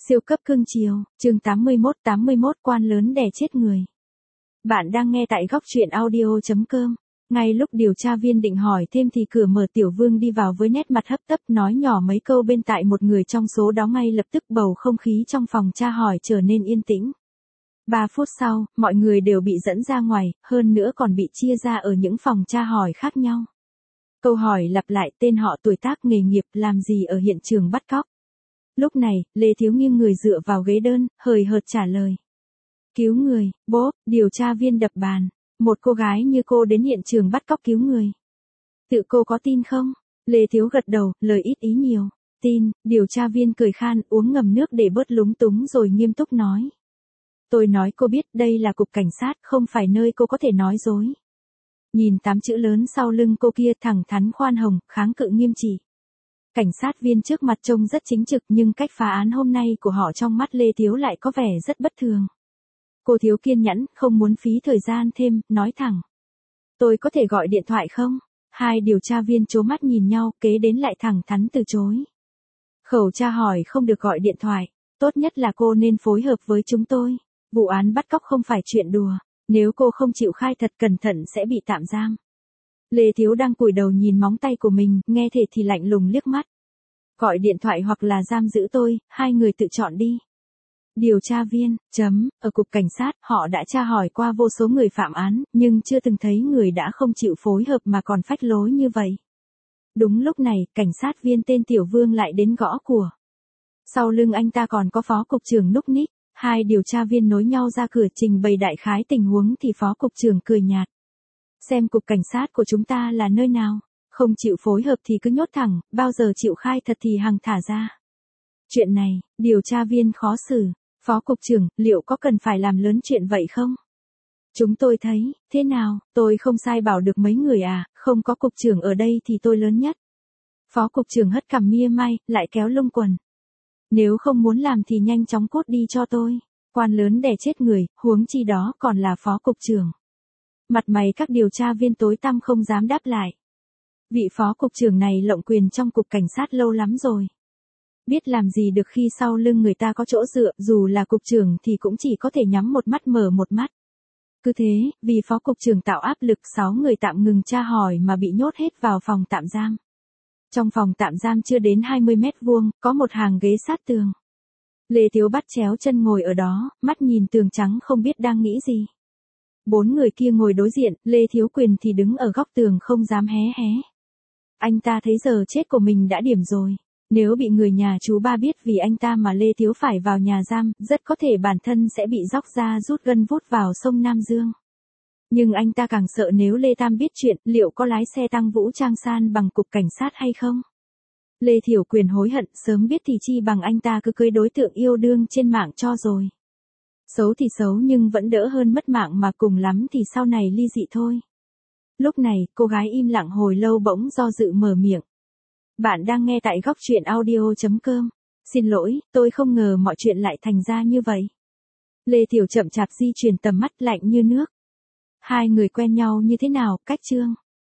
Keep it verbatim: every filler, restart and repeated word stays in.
Siêu cấp cưng chiều, chương tám mươi mốt tám mươi mốt quan lớn đè chết người. Bạn đang nghe tại góc truyện audio.com. Ngay lúc điều tra viên định hỏi thêm thì cửa mở, Tiểu Vương đi vào với nét mặt hấp tấp, nói nhỏ mấy câu bên tai một người trong số đó. Ngay lập tức bầu không khí trong phòng tra hỏi trở nên yên tĩnh. Ba phút sau, mọi người đều bị dẫn ra ngoài, hơn nữa còn bị chia ra ở những phòng tra hỏi khác nhau. Câu hỏi lặp lại: tên họ, tuổi tác, nghề nghiệp, làm gì ở hiện trường bắt cóc. Lúc này, Lê Thiếu nghiêng người dựa vào ghế đơn, hời hợt trả lời. Cứu người, bố. Điều tra viên đập bàn. Một cô gái như cô đến hiện trường bắt cóc cứu người. Tự cô có tin không? Lê Thiếu gật đầu, lời ít ý nhiều. Tin. Điều tra viên cười khan, uống ngầm nước để bớt lúng túng rồi nghiêm túc nói. Tôi nói cô biết, đây là cục cảnh sát, không phải nơi cô có thể nói dối. Nhìn tám chữ lớn sau lưng cô kia, thẳng thắn khoan hồng, kháng cự nghiêm trị. Cảnh sát viên trước mặt trông rất chính trực, nhưng cách phá án hôm nay của họ trong mắt Lê Thiếu lại có vẻ rất bất thường. Cô thiếu kiên nhẫn, không muốn phí thời gian thêm, nói thẳng. Tôi có thể gọi điện thoại không? Hai điều tra viên trố mắt nhìn nhau, kế đến lại thẳng thắn từ chối. Khẩu tra hỏi không được gọi điện thoại, tốt nhất là cô nên phối hợp với chúng tôi. Vụ án bắt cóc không phải chuyện đùa, nếu cô không chịu khai thật cẩn thận sẽ bị tạm giam. Lê Thiếu đang cúi đầu nhìn móng tay của mình, nghe thế thì lạnh lùng liếc mắt. Gọi điện thoại hoặc là giam giữ tôi, hai người tự chọn đi. Điều tra viên, chấm, ở cục cảnh sát, họ đã tra hỏi qua vô số người phạm án, nhưng chưa từng thấy người đã không chịu phối hợp mà còn phách lối như vậy. Đúng lúc này, cảnh sát viên tên Tiểu Vương lại đến gõ cửa. Sau lưng anh ta còn có phó cục trưởng núc ních, hai điều tra viên nối nhau ra cửa trình bày đại khái tình huống thì phó cục trưởng cười nhạt. Xem cục cảnh sát của chúng ta là nơi nào, không chịu phối hợp thì cứ nhốt thẳng, bao giờ chịu khai thật thì hằng thả ra. Chuyện này, điều tra viên khó xử, phó cục trưởng, liệu có cần phải làm lớn chuyện vậy không? Chúng tôi thấy, thế nào, tôi không sai bảo được mấy người à, không có cục trưởng ở đây thì tôi lớn nhất. Phó cục trưởng hất cằm mia mai, lại kéo lông quần. Nếu không muốn làm thì nhanh chóng cút đi cho tôi, quan lớn đè chết người, huống chi đó còn là phó cục trưởng. Mặt mày các điều tra viên tối tăm không dám đáp lại. Vị phó cục trưởng này lộng quyền trong cục cảnh sát lâu lắm rồi. Biết làm gì được khi sau lưng người ta có chỗ dựa, dù là cục trưởng thì cũng chỉ có thể nhắm một mắt mở một mắt. Cứ thế, vì phó cục trưởng tạo áp lực, sáu người tạm ngừng tra hỏi mà bị nhốt hết vào phòng tạm giam. Trong phòng tạm giam chưa đến hai mươi mét vuông, có một hàng ghế sát tường. Lê Thiếu bắt chéo chân ngồi ở đó, mắt nhìn tường trắng không biết đang nghĩ gì. Bốn người kia ngồi đối diện, Lê Thiếu Quyền thì đứng ở góc tường không dám hé hé. Anh ta thấy giờ chết của mình đã điểm rồi. Nếu bị người nhà chú ba biết vì anh ta mà Lê Thiếu phải vào nhà giam, rất có thể bản thân sẽ bị róc ra rút gân vút vào sông Nam Dương. Nhưng anh ta càng sợ nếu Lê Tam biết chuyện, liệu có lái xe tăng vũ trang san bằng cục cảnh sát hay không? Lê Thiểu Quyền hối hận, sớm biết thì chi bằng anh ta cứ cưới đối tượng yêu đương trên mạng cho rồi. Xấu thì xấu nhưng vẫn đỡ hơn mất mạng, mà cùng lắm thì sau này ly dị thôi. Lúc này, cô gái im lặng hồi lâu bỗng do dự mở miệng. Bạn đang nghe tại góc truyện audio.com. Xin lỗi, tôi không ngờ mọi chuyện lại thành ra như vậy. Lê Thiểu chậm chạp di chuyển tầm mắt, lạnh như nước. Hai người quen nhau như thế nào, cách chương?